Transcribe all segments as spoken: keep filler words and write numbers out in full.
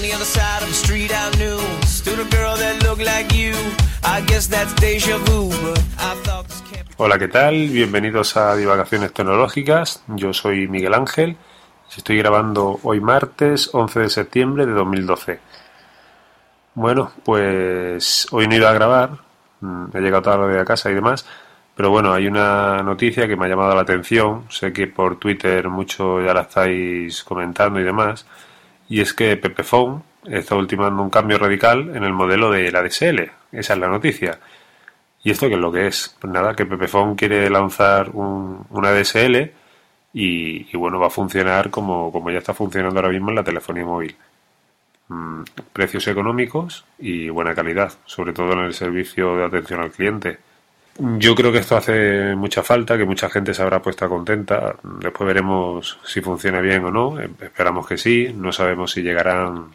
the other side of the street I knew stood a girl that looked like you. I guess that's deja vu, but I thought this can't be... Hola, ¿qué tal? Bienvenidos a Divagaciones Tecnológicas. Yo soy Miguel Ángel y estoy grabando hoy martes once de septiembre de dos mil doce. Bueno, pues hoy no he ido a grabar, he llegado tarde a casa y demás, pero bueno, hay una noticia que me ha llamado la atención, sé que por Twitter mucho ya la estáis comentando y demás, y es que Pepephone está ultimando un cambio radical en el modelo de la A D S L, esa es la noticia. ¿Y esto qué es lo que es? Pues nada, que Pepephone quiere lanzar un, una A D S L y, y bueno, va a funcionar como, como ya está funcionando ahora mismo en la telefonía móvil. Mm, precios económicos y buena calidad, sobre todo en el servicio de atención al cliente. Yo creo que esto hace mucha falta, que mucha gente se habrá puesto contenta. Después veremos si funciona bien o no. Esperamos que sí. No sabemos si llegarán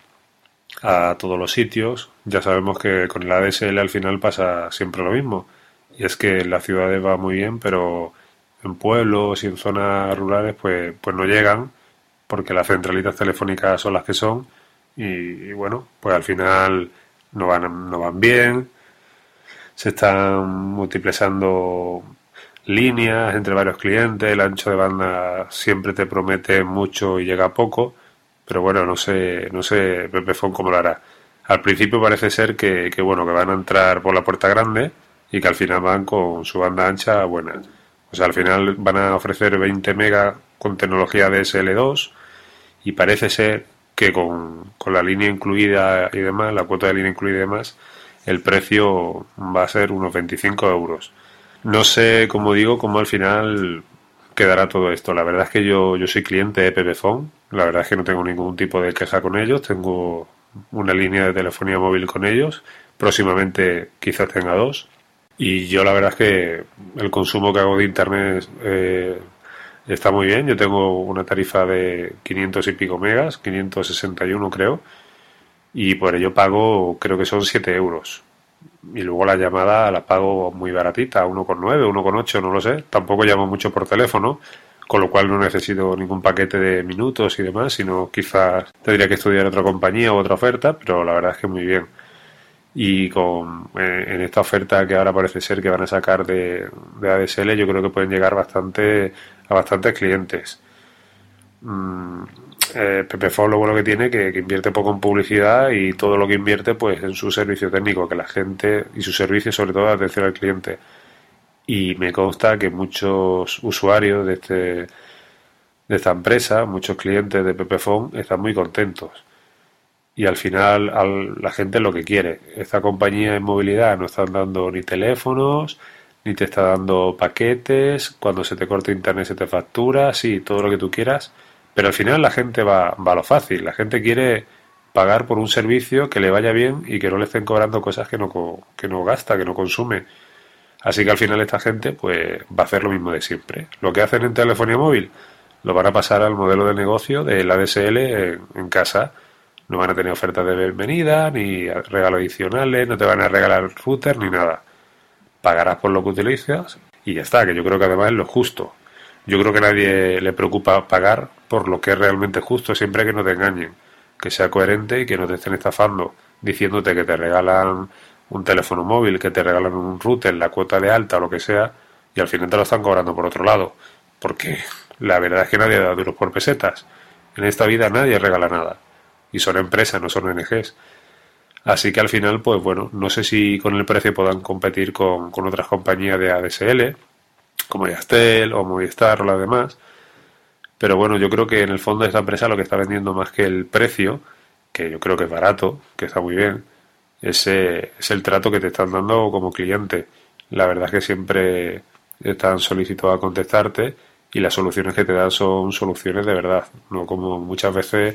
a todos los sitios. Ya sabemos que con el A D S L al final pasa siempre lo mismo. Y es que en las ciudades va muy bien, pero en pueblos y en zonas rurales pues, pues no llegan, porque las centralitas telefónicas son las que son. Y, y bueno, pues al final no van, no van bien. Se están multiplexando líneas entre varios clientes, el ancho de banda siempre te promete mucho y llega poco, pero bueno, no sé, no sé Pepephone cómo lo hará. Al principio parece ser que, que bueno, que van a entrar por la puerta grande y que al final van con su banda ancha buena. O sea, al final van a ofrecer veinte megas con tecnología D S L dos y parece ser que con, con la línea incluida y demás, la cuota de línea incluida y demás, el precio va a ser unos veinticinco euros. No sé, como digo, cómo al final quedará todo esto. La verdad es que yo, yo soy cliente de Pepephone. La verdad es que no tengo ningún tipo de queja con ellos. Tengo una línea de telefonía móvil con ellos. Próximamente quizás tenga dos. Y yo la verdad es que el consumo que hago de internet eh, está muy bien. Yo tengo una tarifa de quinientos y pico megas, quinientos sesenta y uno creo. Y por ello pago, creo que son siete euros. Y luego la llamada la pago muy baratita, uno coma nueve, uno coma ocho, no lo sé. Tampoco llamo mucho por teléfono, con lo cual no necesito ningún paquete de minutos y demás, sino quizás tendría que estudiar otra compañía u otra oferta, pero la verdad es que muy bien. Y con eh, en esta oferta que ahora parece ser que van a sacar de, de A D S L, yo creo que pueden llegar bastante a bastantes clientes. Mm, eh, Pepephone lo bueno que tiene que, que invierte poco en publicidad y todo lo que invierte pues en su servicio técnico, que la gente y su servicio sobre todo de atención al cliente, y me consta que muchos usuarios de este de esta empresa, muchos clientes de Pepephone están muy contentos y al final al, la gente es lo que quiere. Esta compañía en movilidad no están dando ni teléfonos ni te está dando paquetes, cuando se te corta internet se te factura, sí, todo lo que tú quieras. Pero al final la gente va, va a lo fácil. La gente quiere pagar por un servicio que le vaya bien y que no le estén cobrando cosas que no, que no gasta, que no consume. Así que al final esta gente pues va a hacer lo mismo de siempre. Lo que hacen en telefonía móvil lo van a pasar al modelo de negocio del A D S L en, en casa. No van a tener ofertas de bienvenida, ni regalos adicionales, no te van a regalar router ni nada. Pagarás por lo que utilizas y ya está, que yo creo que además es lo justo. Yo creo que a nadie le preocupa pagar por lo que es realmente justo, siempre que no te engañen, que sea coherente y que no te estén estafando, diciéndote que te regalan un teléfono móvil, que te regalan un router, la cuota de alta o lo que sea, y al final te lo están cobrando por otro lado, porque la verdad es que nadie da duros por pesetas. En esta vida nadie regala nada, y son empresas, no son O N Ges. Así que al final, pues bueno, no sé si con el precio puedan competir con, con otras compañías de A D S L, como Yastel o Movistar o las demás, pero bueno, yo creo que en el fondo esta empresa lo que está vendiendo más que el precio, que yo creo que es barato, que está muy bien, ese es el trato que te están dando como cliente. La verdad es que siempre están solícitos a contestarte y las soluciones que te dan son soluciones de verdad, no como muchas veces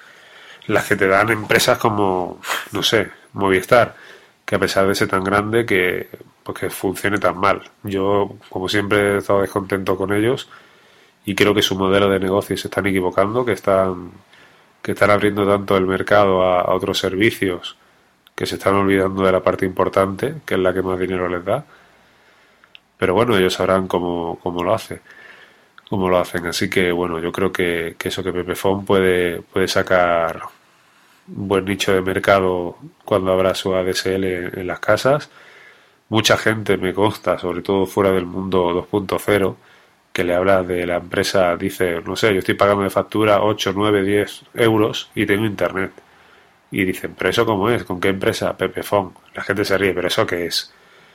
las que te dan empresas como, no sé, Movistar, que a pesar de ser tan grande que, pues que funcione tan mal. Yo, como siempre, he estado descontento con ellos y creo que su modelo de negocio se están equivocando, que están que están abriendo tanto el mercado a, a otros servicios que se están olvidando de la parte importante, que es la que más dinero les da. Pero bueno, ellos sabrán cómo, cómo lo hace, cómo lo hacen. Así que bueno, yo creo que, que eso, que Pepephone puede, puede sacar un buen nicho de mercado cuando habrá su A D S L en las casas. Mucha gente, me consta, sobre todo fuera del mundo dos punto cero, que le habla de la empresa, dice, no sé, yo estoy pagando de factura ocho, nueve, diez euros y tengo internet. Y dicen, ¿pero eso cómo es? ¿Con qué empresa? Pepefon. La gente se ríe, ¿pero eso qué es?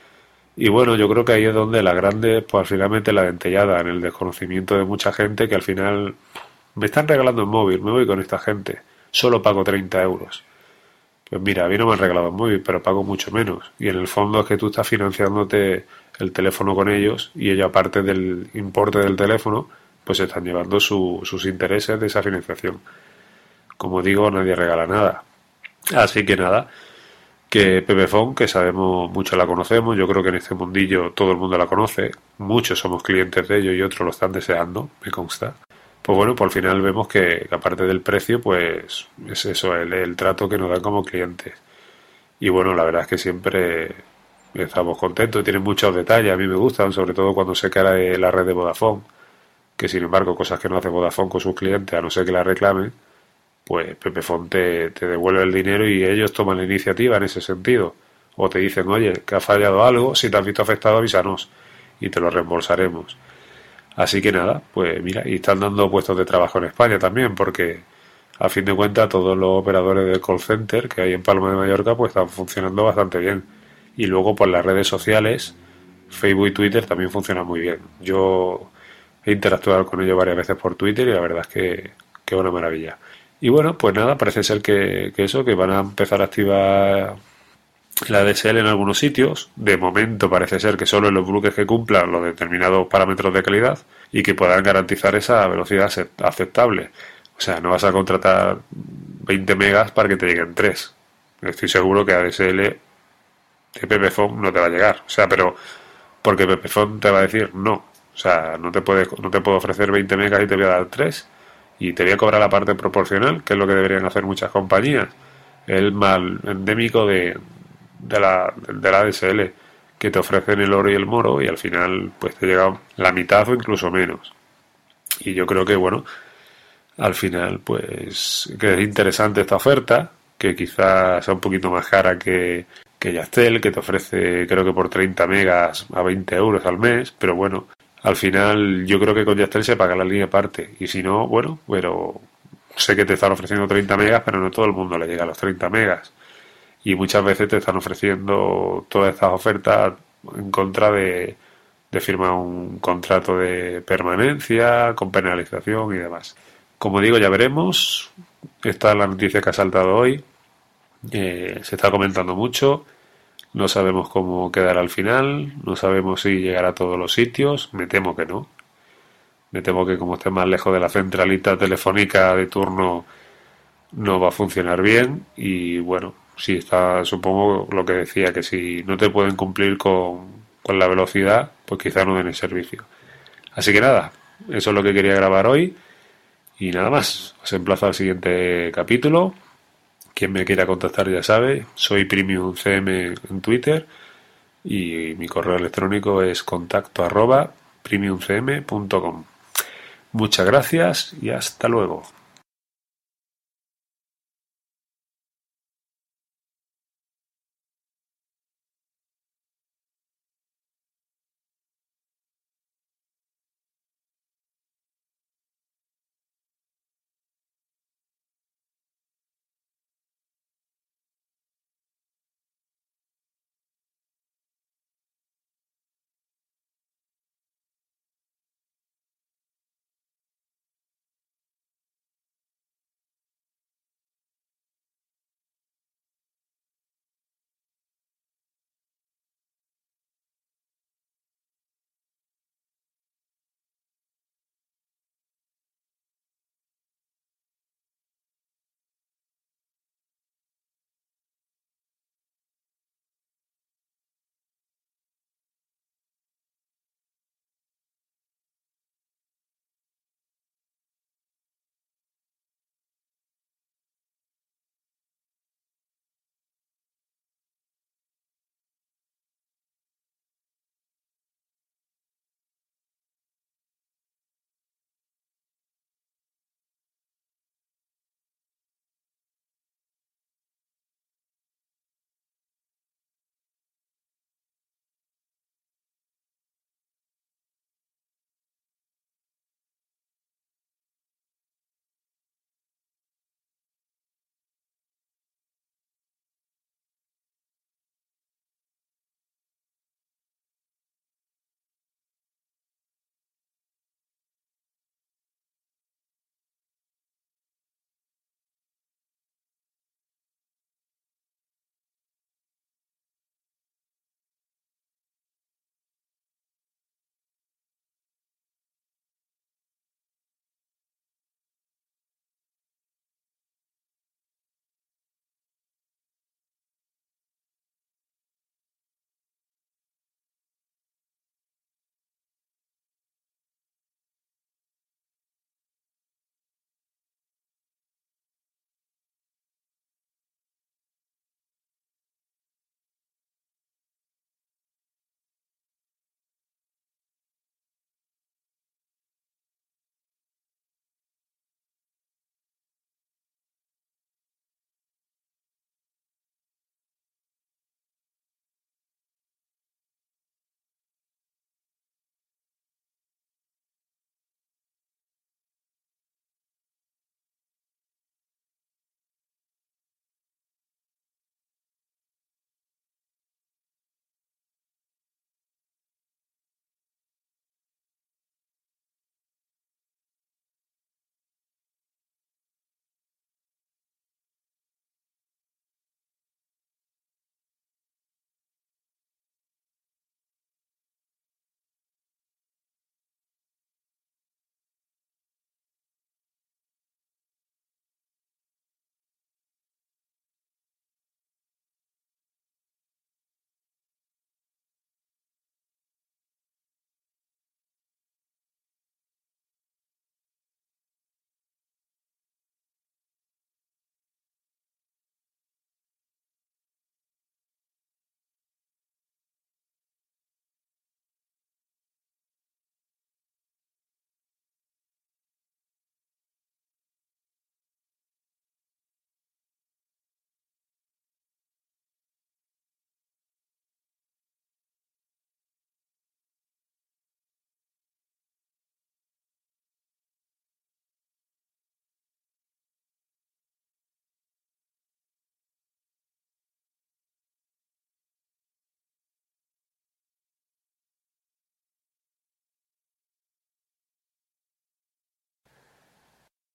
Y bueno, yo creo que ahí es donde la grande, pues al final mete la dentellada, en el desconocimiento de mucha gente que al final me están regalando el móvil, me voy con esta gente, solo pago treinta euros. Pues mira, a mí no me han regalado el móvil, pero pago mucho menos. Y en el fondo es que tú estás financiándote el teléfono con ellos y ellos, aparte del importe del teléfono, pues están llevando su, sus intereses de esa financiación. Como digo, nadie regala nada. Así que nada, que Pepefon, que sabemos, muchos la conocemos, yo creo que en este mundillo todo el mundo la conoce, muchos somos clientes de ellos y otros lo están deseando, me consta. Pues bueno, pues al final vemos que, que aparte del precio, pues es eso, el, el trato que nos dan como clientes. Y bueno, la verdad es que siempre estamos contentos, tienen muchos detalles, a mí me gustan, sobre todo cuando se cae la red de Vodafone, que sin embargo cosas que no hace Vodafone con sus clientes, a no ser que la reclamen, pues Pepefon te, te devuelve el dinero y ellos toman la iniciativa en ese sentido. O te dicen, oye, que ha fallado algo, si te has visto afectado avísanos y te lo reembolsaremos. Así que nada, pues mira, y están dando puestos de trabajo en España también, porque a fin de cuentas todos los operadores del call center que hay en Palma de Mallorca pues están funcionando bastante bien. Y luego pues las redes sociales, Facebook y Twitter también funcionan muy bien. Yo he interactuado con ellos varias veces por Twitter y la verdad es que, que es una maravilla. Y bueno, pues nada, parece ser que, que eso, que van a empezar a activar la A D S L en algunos sitios. De momento parece ser que solo en los bloques que cumplan los determinados parámetros de calidad y que puedan garantizar esa velocidad aceptable. O sea, no vas a contratar veinte megas para que te lleguen tres. Estoy seguro que A D S L de Pepefon no te va a llegar. O sea, pero porque Pepefon te va a decir no. O sea, no te puede, no te puedo ofrecer veinte megas y te voy a dar tres y te voy a cobrar la parte proporcional, que es lo que deberían hacer muchas compañías. El mal endémico de de la, de la A D S L, que te ofrecen el oro y el moro y al final pues te llega la mitad o incluso menos. Y yo creo que bueno, al final pues que es interesante esta oferta, que quizás sea un poquito más cara que, que Yastel, que te ofrece creo que por treinta megas a veinte euros al mes, pero bueno, al final yo creo que con Yastel se paga la línea aparte y si no, bueno, pero sé que te están ofreciendo treinta megas, pero no todo el mundo le llega a los treinta megas. Y muchas veces te están ofreciendo todas estas ofertas en contra de, de firmar un contrato de permanencia, con penalización y demás. Como digo, ya veremos. Esta es la noticia que ha saltado hoy. Eh, se está comentando mucho. No sabemos cómo quedará al final. No sabemos si llegará a todos los sitios. Me temo que no. Me temo que como esté más lejos de la centralita telefónica de turno no va a funcionar bien. Y bueno, sí, está, supongo lo que decía, que si no te pueden cumplir con, con la velocidad, pues quizá no den el servicio. Así que nada, eso es lo que quería grabar hoy. Y nada más, os emplazo al siguiente capítulo. Quien me quiera contactar ya sabe, soy Premium C M en Twitter y mi correo electrónico es contacto arroba premiumcm punto com. Muchas gracias y hasta luego.